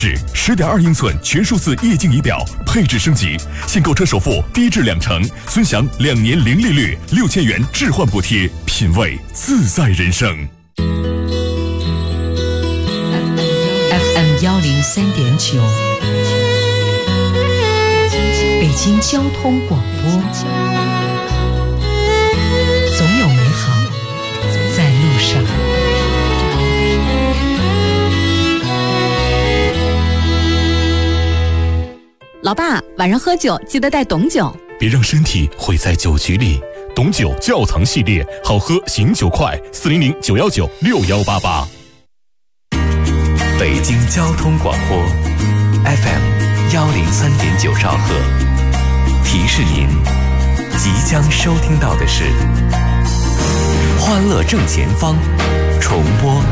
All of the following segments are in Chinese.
10.2英寸全数字液晶仪表，配置升级，现购车首付低至20%，尊享2年零利率，6000元置换补贴，品味自在人生。 FM 103.9，北京交通广播，总有美好在路上。 老爸，晚上喝酒记得带董酒， 别让身体毁在酒局里。董酒窖藏系列，好喝醒酒快，400-919-6188。 北京交通广播 FM 103.9兆赫，提示您即将收听到的是《欢乐正前方》重播。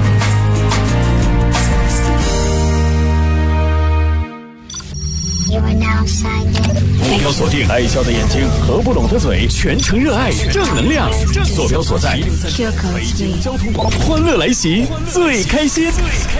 目标锁定爱笑的眼睛，合不拢的嘴，全程热爱正能量。坐标所在，北京交通广播，欢乐来袭，最开心。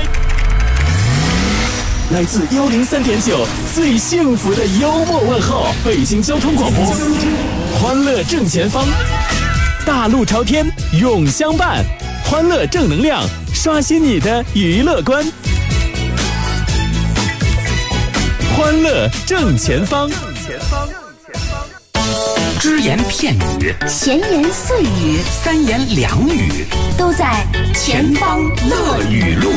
来自103.9最幸福的幽默问候，北京交通广播，欢乐正前方，大路朝天永相伴，欢乐正能量，刷新你的娱乐观。欢乐正前方， 只言片语， 闲言碎语， 三言两语， 都在前方乐语录。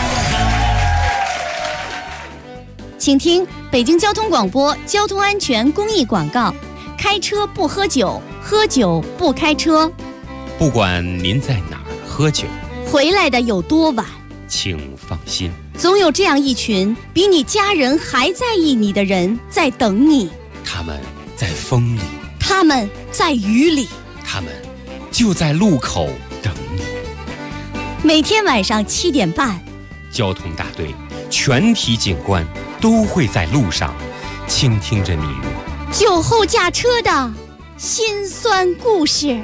请听北京交通广播交通安全公益广告：开车不喝酒，喝酒不开车。 不管您在哪儿喝酒， 回来的有多晚， 请放心， 总有这样一群比你家人还在意你的人在等你。 他们在风里， 他们在雨里， 他们就在路口等你。 每天晚上7点半， 交通大队全体警官都会在路上倾听着你酒后驾车的辛酸故事。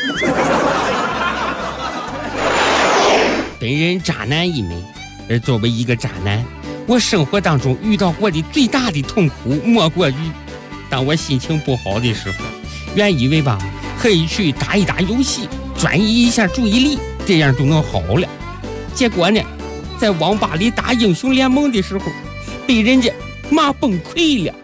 本人渣男一枚，而作为一个渣男，我生活当中遇到过的最大的痛苦莫过于当我心情不好的时候，原以为吧可以去打一打游戏，转移一下注意力，这样就能好了。结果呢，在网吧里打英雄联盟的时候，被人家骂崩溃了。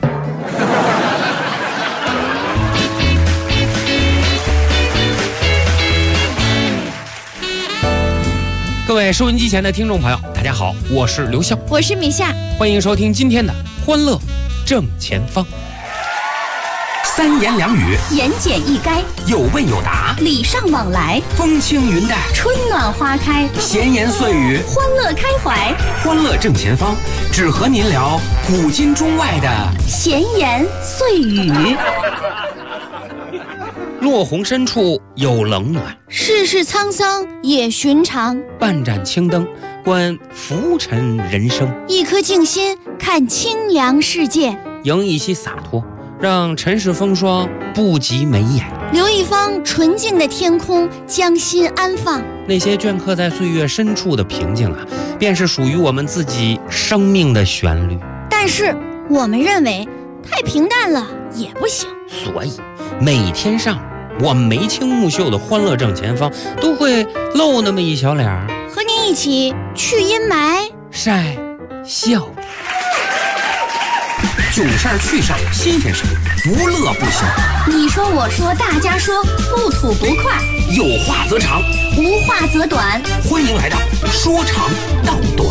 各位收音机前的听众朋友，大家好，我是刘笑， 我是米夏， 欢迎收听今天的欢乐正前方。三言两语， 言简意赅， 有问有答， 礼尚往来， 风轻云淡， 春暖花开， 闲言碎语， 欢乐开怀。 欢乐正前方，只和您聊古今中外的闲言碎语。 落红深处有冷暖， 世事沧桑也寻常。 半盏青灯观浮沉人生， 一颗静心看清凉世界。 迎一些洒脱，让尘世风霜不及眉眼。 留一方纯净的天空，将心安放。 那些镌刻在岁月深处的平静啊，便是属于我们自己生命的旋律。 但是我们认为太平淡了也不行， 所以每天上我们眉清目秀的欢乐正前方都会露那么一小脸儿， 和您一起去阴霾晒笑。囧事儿趣事儿新鲜事儿，不乐不行。 你说我说大家说，不吐不快， 有话则长， 无话则短。 欢迎来到说长道短。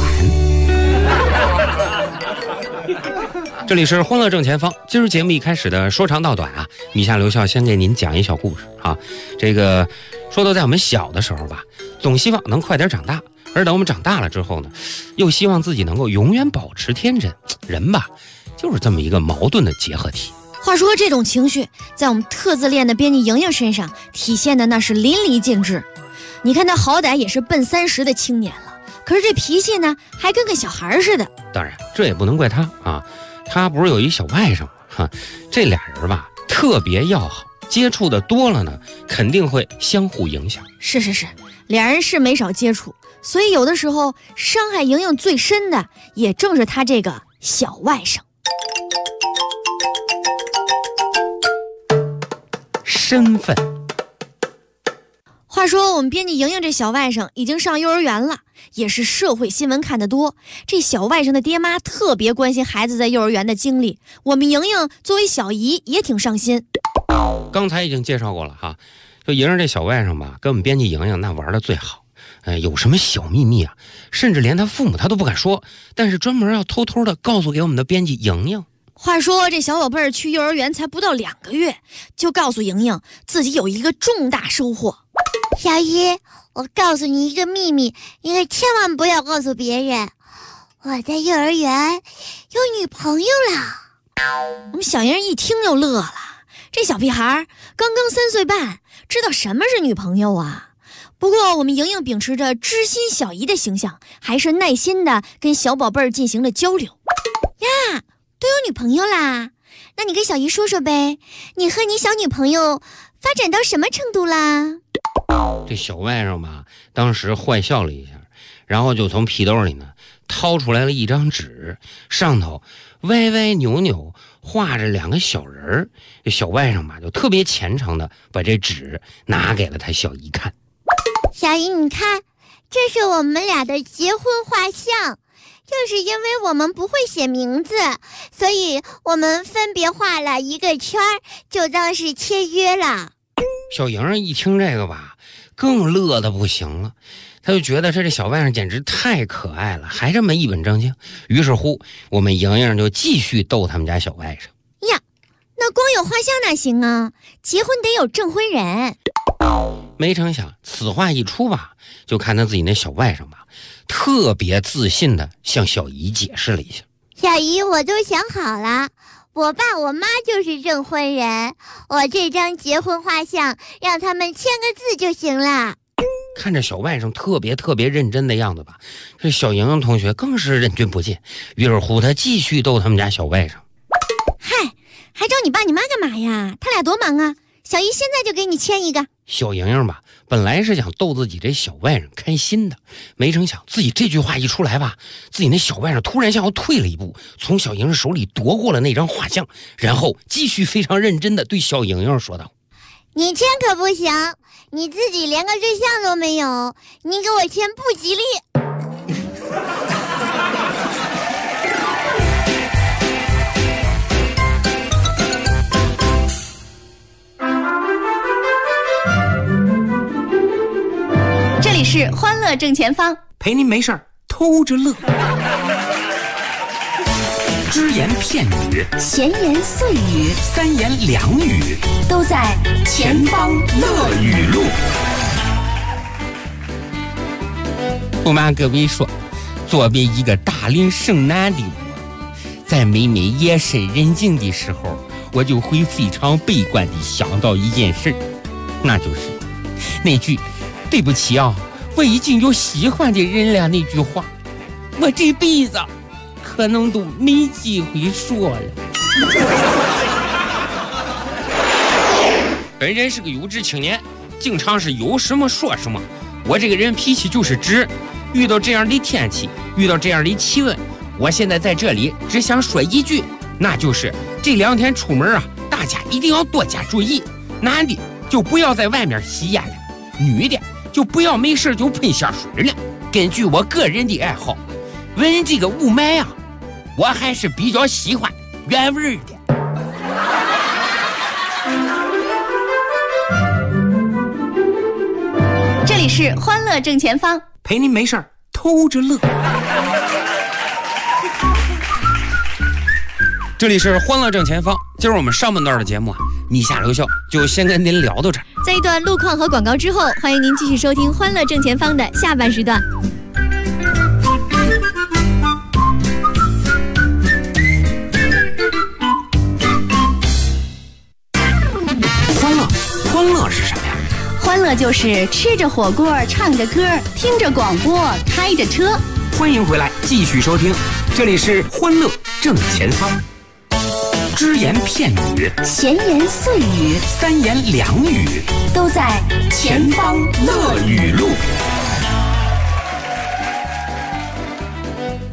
这里是欢乐正前方，今儿节目一开始的说长道短啊，米夏刘笑先给您讲一小故事啊。这个说到在我们小的时候吧，总希望能快点长大，而等我们长大了之后呢，又希望自己能够永远保持天真。人吧，就是这么一个矛盾的结合体。 话说这种情绪在我们特自恋的编辑莹莹身上体现的那是淋漓尽致。你看她好歹也是奔30的青年了，可是这脾气呢还跟个小孩似的。 当然这也不能怪她啊，她不是有一小外甥吗？哈，这俩人吧特别要好，接触的多了呢肯定会相互影响。 是，俩人是没少接触， 所以有的时候伤害莹莹最深的，也正是她这个小外甥。 身份。 话说我们编辑莹莹这小外甥已经上幼儿园了，也是社会新闻看得多。这小外甥的爹妈特别关心孩子在幼儿园的经历，我们莹莹作为小姨也挺上心。 刚才已经介绍过了哈，就莹莹这小外甥吧，跟我们编辑莹莹那玩的最好。有什么小秘密啊，甚至连他父母他都不敢说，但是专门要偷偷的告诉给我们的编辑莹莹。 话说这小宝贝儿去幼儿园才不到2个月，就告诉莹莹自己有一个重大收获。 小姨，我告诉你一个秘密，你可千万不要告诉别人，我在幼儿园有女朋友了。 我们小莹一听就乐了，这小屁孩刚刚3岁半，知道什么是女朋友啊？不过我们莹莹秉持着知心小姨的形象，还是耐心的跟小宝贝儿进行了交流。呀，都有女朋友啦？那你跟小姨说说呗，你和你小女朋友发展到什么程度啦？ 这小外甥吧，当时坏笑了一下，然后就从皮兜里呢掏出来了一张纸，上头歪歪扭扭画着2个小人儿。这小外甥吧就特别虔诚的把这纸拿给了他小姨看。 小姨，你看，这是我们俩的结婚画像，就是因为我们不会写名字，所以我们分别画了一个圈，就当是签约了。 小莹一听这个吧，更乐得不行了，他就觉得这小外甥简直太可爱了，还这么一本正经。于是乎，我们莹莹就继续逗他们家小外甥。 呀，那光有画像哪行啊？结婚得有证婚人。 没成想此话一出吧，就看他自己那小外甥吧，特别自信的向小姨解释了一下。 小姨，我都想好了，我爸我妈就是证婚人，我这张结婚画像让他们签个字就行了。 看着小外甥特别认真的样子吧，这小莹莹同学更是忍俊不禁。于是乎他继续逗他们家小外甥。 嗨，还找你爸你妈干嘛呀？他俩多忙啊！小姨现在就给你签一个。 小莹莹吧，本来是想逗自己这小外甥开心的，没成想自己这句话一出来吧，自己那小外甥突然向后退了一步，从小莹莹手里夺过了那张画像，然后继续非常认真的对小莹莹说道： 你签可不行，你自己连个对象都没有，你给我签不吉利。 这里是欢乐正前方， 陪您没事儿偷着乐。只言片语， 闲言碎语， 三言两语， 都在前方乐语录。 不瞒各位说，作为一个大龄剩男的我，在每每夜深人静的时候，我就会非常悲观地想到一件事，那就是那句对不起啊，我已经有喜欢的人了那句话，我这辈子可能都没机会说了。本人是个有志青年，经常是有什么说什么。我这个人脾气就是直，遇到这样的天气，遇到这样的气温，我现在在这里只想说一句，那就是这2天出门啊，大家一定要多加注意，男的就不要在外面吸烟了，女的就不要没事就喷香水了。根据我个人的爱好，闻这个雾霾啊，我还是比较喜欢原味的。 这里是欢乐正前方， 陪您没事儿偷着乐。 这里是欢乐正前方，今儿我们上半段的节目啊，米下留校就先跟您聊到这儿。 在一段路况和广告之后，欢迎您继续收听欢乐正前方的下半时段。 欢乐是什么呀？ 欢乐就是吃着火锅，唱着歌，听着广播，开着车。 欢迎回来，继续收听，这里是欢乐正前方。只言片语， 闲言碎语， 三言两语， 都在前方乐语录。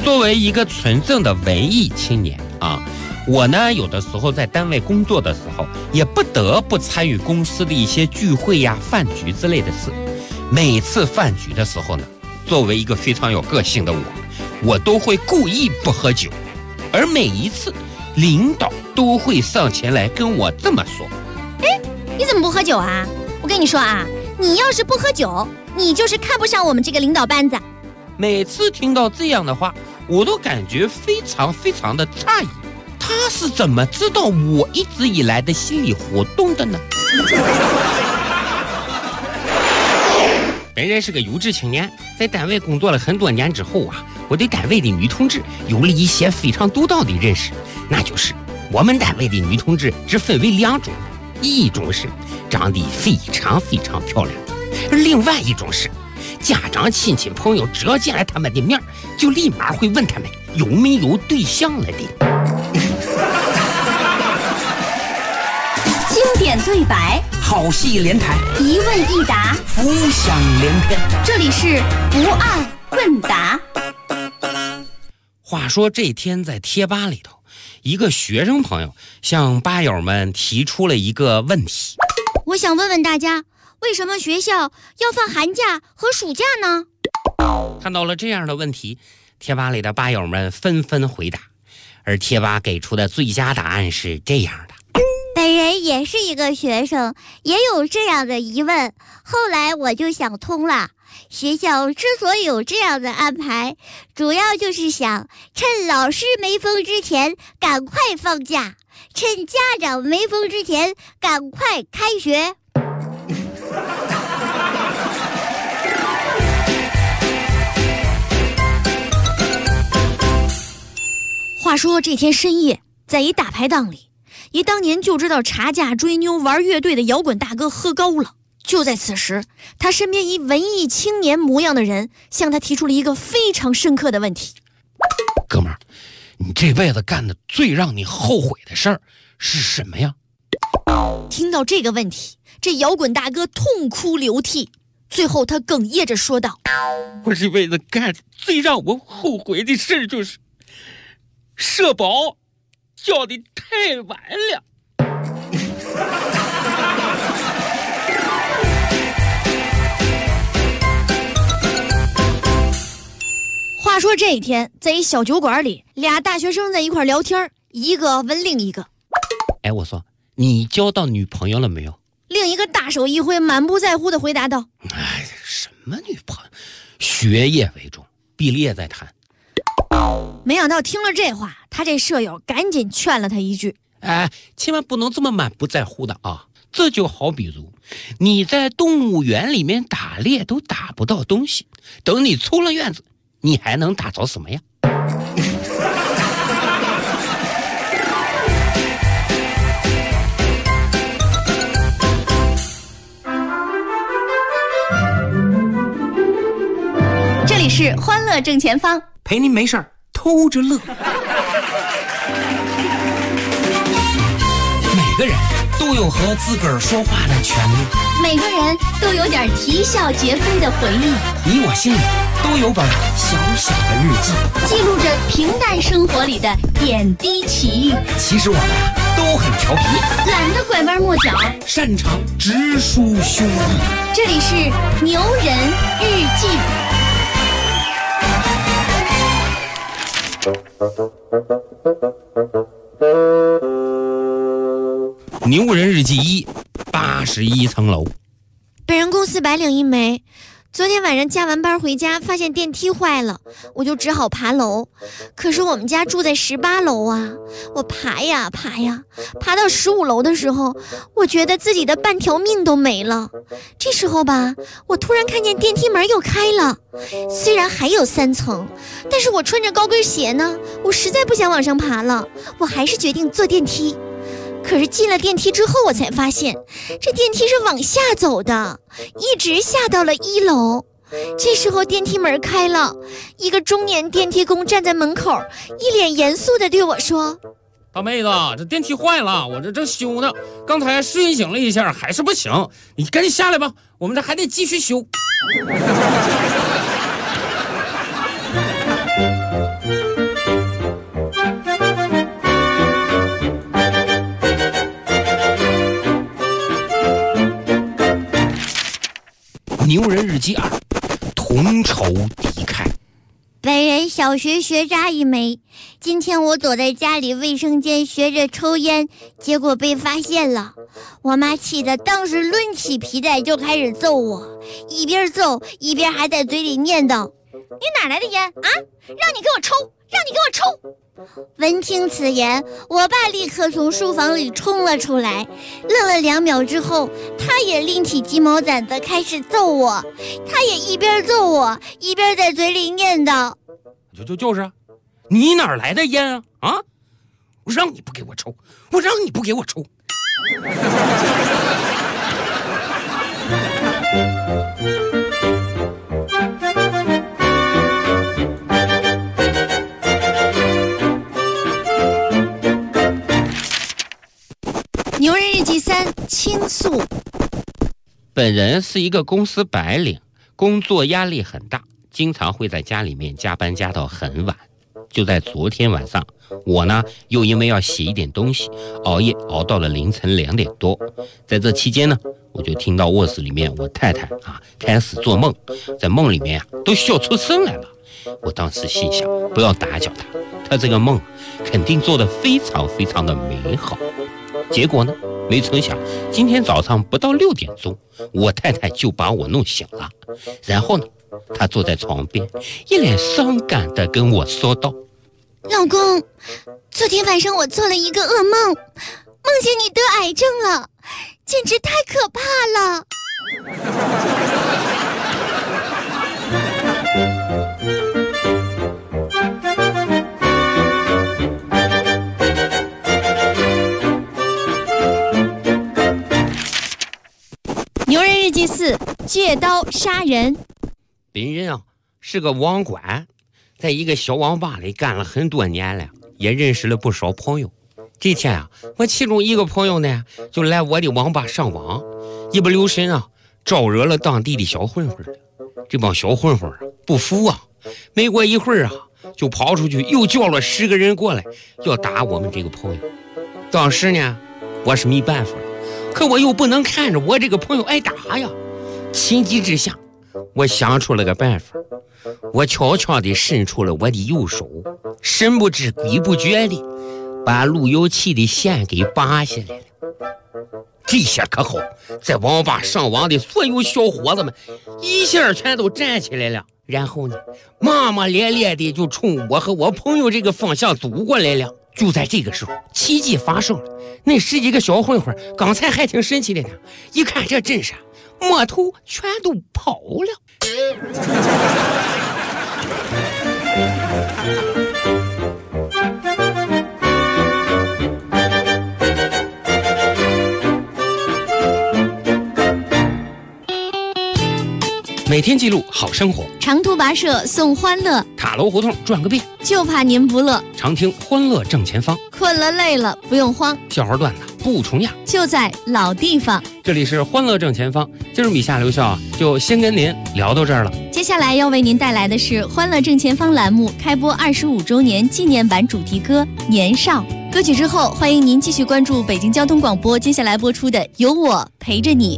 作为一个纯正的文艺青年啊，我呢有的时候在单位工作的时候，也不得不参与公司的一些聚会呀、饭局之类的事。每次饭局的时候呢，作为一个非常有个性的我都会故意不喝酒，而每一次领导都会上前来跟我这么说：“ 哎，你怎么不喝酒啊？我跟你说啊，你要是不喝酒，你就是看不上我们这个领导班子。” 每次听到这样的话，我都感觉非常的诧异，他是怎么知道我一直以来的心理活动的呢？本人是个有志青年，在单位工作了很多年之后啊，我对单位的女同志有了一些非常独到的认识，那就是我们单位的女同志只分为2种，一种是长得非常漂亮的，而另外一种是家长亲戚朋友只要见了他们的面，就立马会问他们有没有对象了的。 经典对白， 好戏连台， 一问一答， 浮想联翩。 这里是不二问答。 话说这天在贴吧里头，一个学生朋友向吧友们提出了一个问题： 我想问问大家，为什么学校要放寒假和暑假呢？ 看到了这样的问题，贴吧里的吧友们纷纷回答，而贴吧给出的最佳答案是这样的： 本人也是一个学生，也有这样的疑问。后来我就想通了，学校之所以有这样的安排，主要就是想趁老师没风之前赶快放假，趁家长没风之前赶快开学。 话说这天深夜，在一大排档里，一当年就知道查价追妞玩乐队的摇滚大哥喝高了。就在此时，他身边一文艺青年模样的人向他提出了一个非常深刻的问题： 哥们儿，你这辈子干的最让你后悔的事儿是什么呀？ 听到这个问题，这摇滚大哥痛哭流涕，最后他哽咽着说道： 我这辈子干最让我后悔的事就是社保交的太晚了。 话说这一天，在一小酒馆里，俩大学生在一块聊天，一个问另一个： 哎，我说你交到女朋友了没有？ 另一个大手一挥，满不在乎地回答道： 哎，什么女朋友？学业为重，毕业再谈。 没想到听了这话，他这舍友赶紧劝了他一句： 哎，千万不能这么满不在乎的啊！这就好比如你在动物园里面打猎都打不到东西，等你出了院子，你还能打着什么呀？ 这里是欢乐正前方， 陪您没事儿偷着乐。每个人都有和自个儿说话的权利， 每个人都有点啼笑皆非的回忆， 你我心里都有本小小的日记， 记录着平淡生活里的点滴奇遇。 其实我们都很调皮， 懒得拐弯抹角， 擅长直抒胸臆。 这里是牛人日记。 牛人日记1， 81层楼。 本人公司白领一枚，昨天晚上加完班回家，发现电梯坏了，我就只好爬楼。可是我们家住在18楼啊，我爬呀爬呀，爬到15楼的时候，我觉得自己的半条命都没了。这时候吧，我突然看见电梯门又开了，虽然还有3层，但是我穿着高跟鞋呢，我实在不想往上爬了，我还是决定坐电梯。可是进了电梯之后，我才发现这电梯是往下走的，一直下到了1楼。这时候电梯门开了，一个中年电梯工站在门口，一脸严肃地对我说： 大妹子，这电梯坏了，我这正修呢，刚才顺醒了一下还是不行，你赶紧下来吧，我们这还得继续修。 牛人日记2，同仇敌忾。 本人小学学渣一枚，今天我躲在家里卫生间学着抽烟，结果被发现了。我妈气得当时抡起皮带就开始揍我，一边揍一边还在嘴里念叨：“你哪来的烟啊？让你给我抽，让你给我抽！”闻听此言，我爸立刻从书房里冲了出来，愣了2秒之后，他也拎起鸡毛掸子开始揍我。他也一边揍我一边在嘴里念叨：“ 就是你哪来的烟啊？我让你不给我抽，我让你不给我抽。” 牛人日记3倾诉。 本人是一个公司白领，工作压力很大，经常会在家里面加班加到很晚。就在昨天晚上，我呢又因为要写一点东西，熬夜熬到了凌晨2点多。在这期间呢，我就听到卧室里面我太太开始做梦，在梦里面都笑出声来了。我当时心想，不要打搅她这个梦肯定做得非常非常的美好。结果呢，没成想今天早上不到6点钟，我太太就把我弄醒了。然后呢，她坐在床边，一脸伤感地跟我说道：“ 老公，昨天晚上我做了一个噩梦，梦见你得癌症了，简直太可怕了。” 牛人日记4借刀杀人。 本人是个网管，在一个小网吧里干了很多年了，也认识了不少朋友。这天我其中一个朋友呢，就来我的网吧上网，一不留神招惹了当地的小混混。这帮小混混不服没过一会儿就跑出去又叫了10个人过来，要打我们这个朋友。当时呢，我是没办法，可我又不能看着我这个朋友挨打呀。情急之下，我想出了个办法，我悄悄地伸出了我的右手，神不知鬼不觉地把路由器的线给拔下来了。这下可好，在网吧上网的所有小伙子们一下全都站起来了，然后呢，骂骂咧咧的就冲我和我朋友这个方向走过来了。就在这个时候，奇迹发生了，那10几个小混混刚才还挺神奇的呢，一看这阵势，摸头全都跑了。每天记录好生活， 长途跋涉送欢乐， 塔楼胡同转个遍， 就怕您不乐。 常听欢乐正前方， 困了累了不用慌， 笑话段子不重样， 就在老地方。 这里是欢乐正前方，今儿米夏留校就先跟您聊到这儿了。 接下来要为您带来的是欢乐正前方栏目开播25周年纪念版主题歌《年少》。歌曲之后，欢迎您继续关注北京交通广播接下来播出的《有我陪着你》。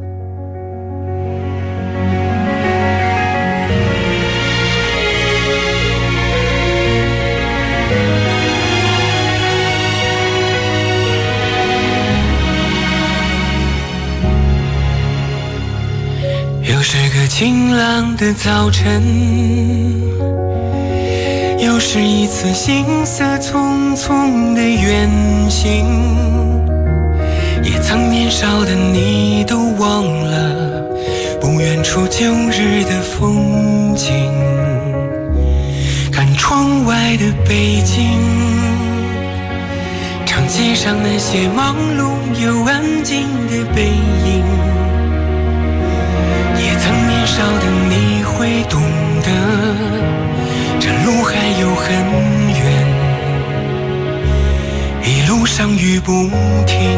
又是个晴朗的早晨，又是一次行色匆匆的远行，也曾年少的你都忘了不远处旧日的风景。看窗外的北京，长街上那些忙碌又安静的背影，也曾年少的你会懂得，这路还有很远，一路上雨不停。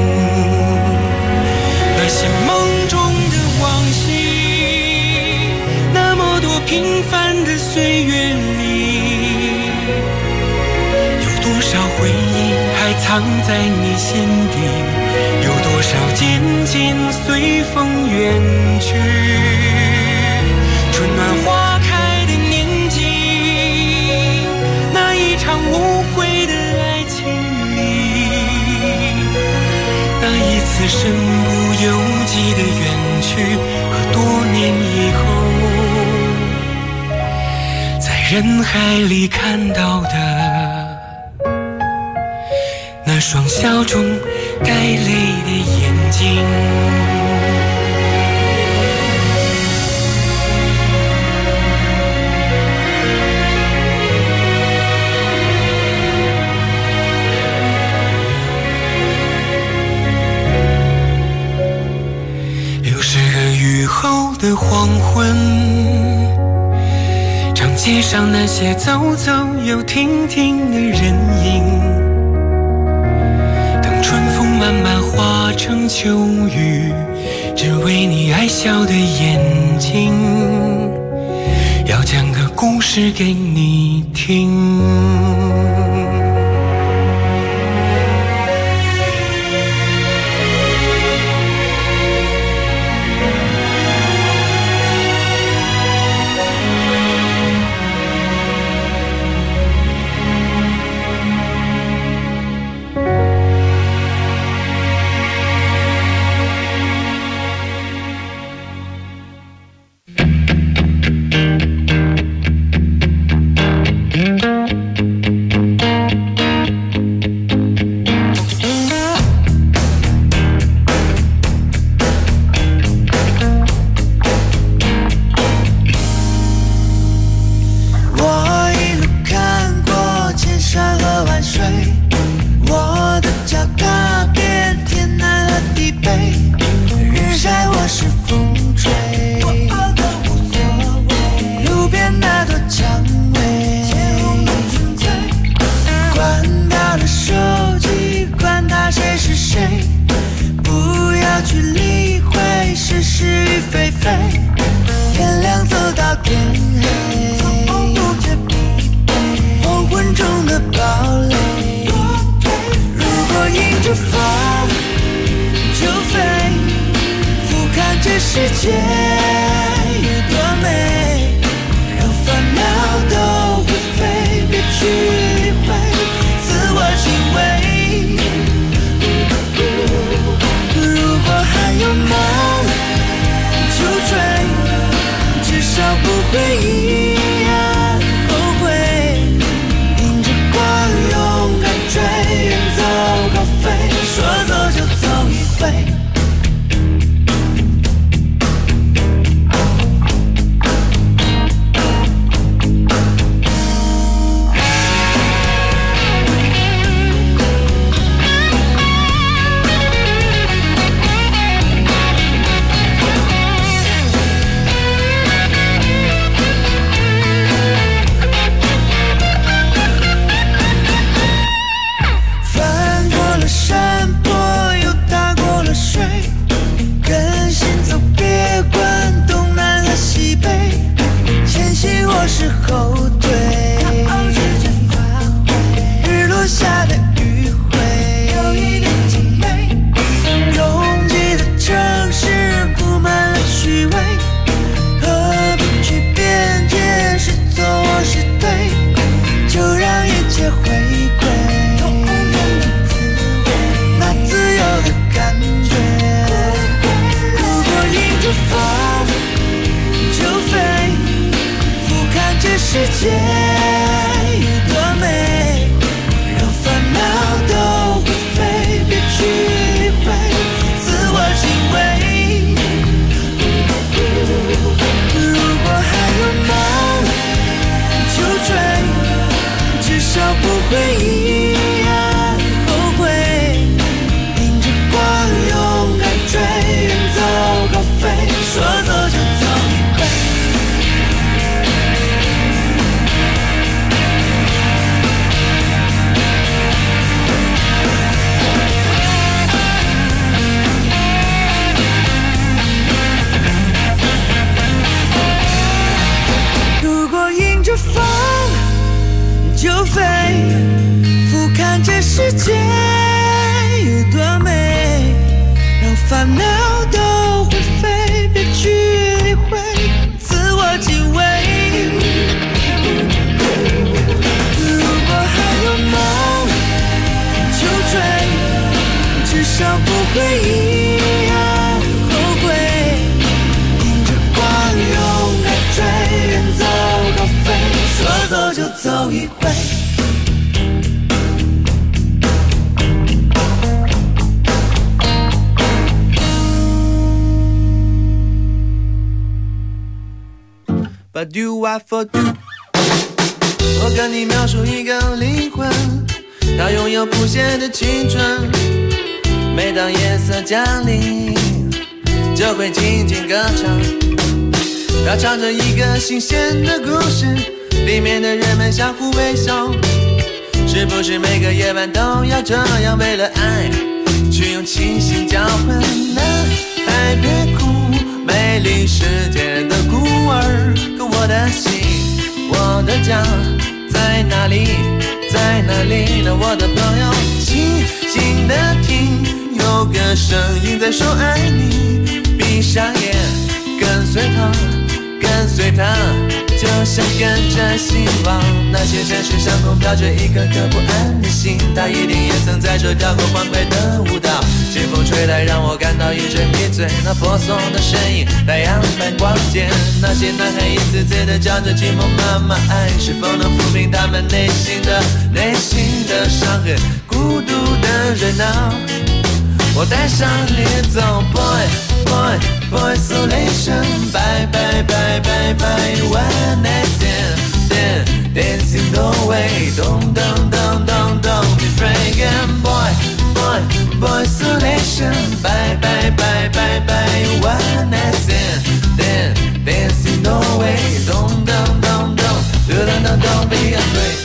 那些梦中的往昔，那么多平凡的岁月里，有多少回忆还藏在你心底，有多少渐渐随风远去。 春暖花开的年纪，那一场无悔的爱情里，那一次身不由己的远去，和多年以后在人海里看到的那双笑中带泪的眼睛。又是个雨后的黄昏，长街上那些走走又停停的人影，等春风慢慢化成秋雨，只为你爱笑的眼睛，要讲个故事给你听。 世界有多美，让烦恼都会飞，别去理会，自我。 回忆啊，后悔，迎着光勇敢追，远走高飞，说走就走一回。But do I for do？ 我跟你描述一个灵魂，它拥有不懈的青春。每当夜色降临，就会静静歌唱。它唱着一个新鲜的故事，里面的人们相互微笑。是不是每个夜晚都要这样，为了爱去用清醒交换呢？还别哭，美丽世界的孤儿，可我的心，我的家在哪里？在哪里呢？我的朋友，静静地听，有个声音在说爱你。闭上眼，跟随他，跟随他，就像跟着希望。那些城市上空飘着一颗颗不安的心，他一定也曾在这跳过欢快的舞蹈。清风吹来，让我感到一阵迷醉。那婆娑的身影，太阳般光洁。那些男孩一次次地叫着寂寞妈妈，爱是否能抚平他们内心的伤痕？孤独的人啊，我带上你走 ，boy isolation， bye bye bye bye bye one night stand dancing the way， don't be frightened boy isolation， bye bye bye bye bye one night stand dancing the way， don't be afraid。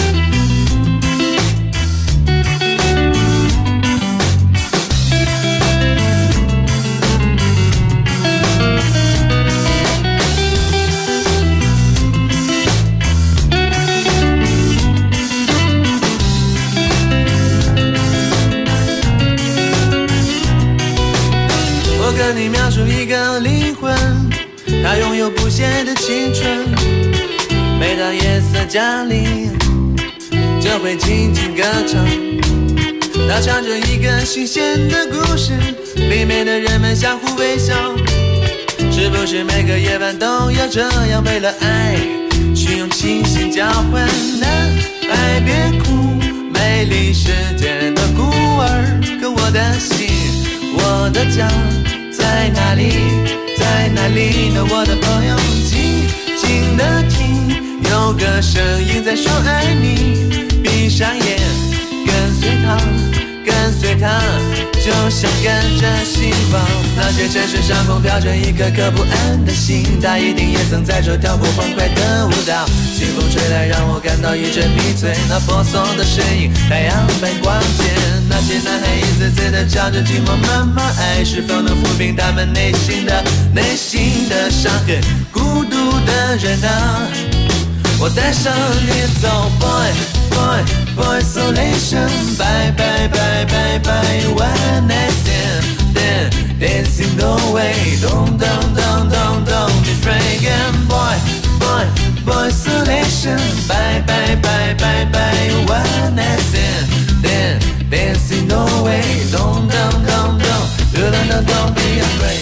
跟你描述一个灵魂，它拥有不懈的青春。每当夜色降临，就会静静歌唱。它唱着一个新鲜的故事，里面的人们相互微笑。是不是每个夜晚都要这样，为了爱去用清醒交换呢？爱别哭，美丽世界的孤儿，可我的心，我的家在哪里？在哪里呢？我的朋友，静静地听，有个声音在说爱你。闭上眼，跟随他，跟随他，就像跟着希望。那些城市上空飘着一颗颗不安的心，他一定也曾在这跳过欢快的舞蹈。清风吹来，让我感到一阵迷醉。那婆娑的身影，太阳般光洁。那些男孩一次次地叫着寂寞妈妈，爱是否能抚平他们内心的伤痕？孤独的人啊，我带上你走 boy isolation， bye bye bye bye bye one night stand dancing the way， don't be frightened boy isolation， bye bye bye bye bye one night stand dancing the way， don't be afraid。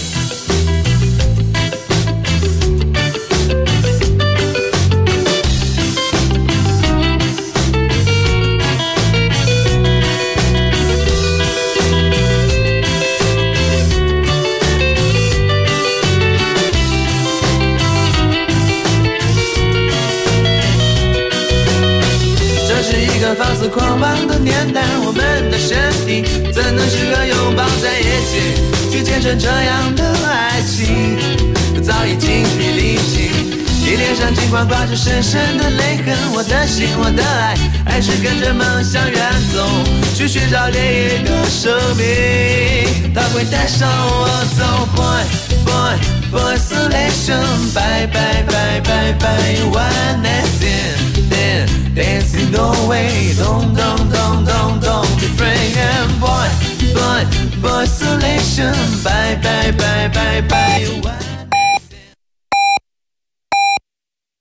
放肆狂妄的年代，我们的身体怎能适合拥抱在一起，去见证这样的爱情？早已精疲力尽，你脸上尽管挂着深深的泪痕。我的心，我的爱，还是跟着梦想远走，去寻找另一个生命，它会带上我走。boy isolation， bye bye bye bye bye one night stand。Dancing the way, don't be frightened, boy isolation, bye bye bye bye bye。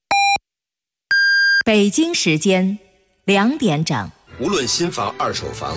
北京时间2点整。 无论新房二手房，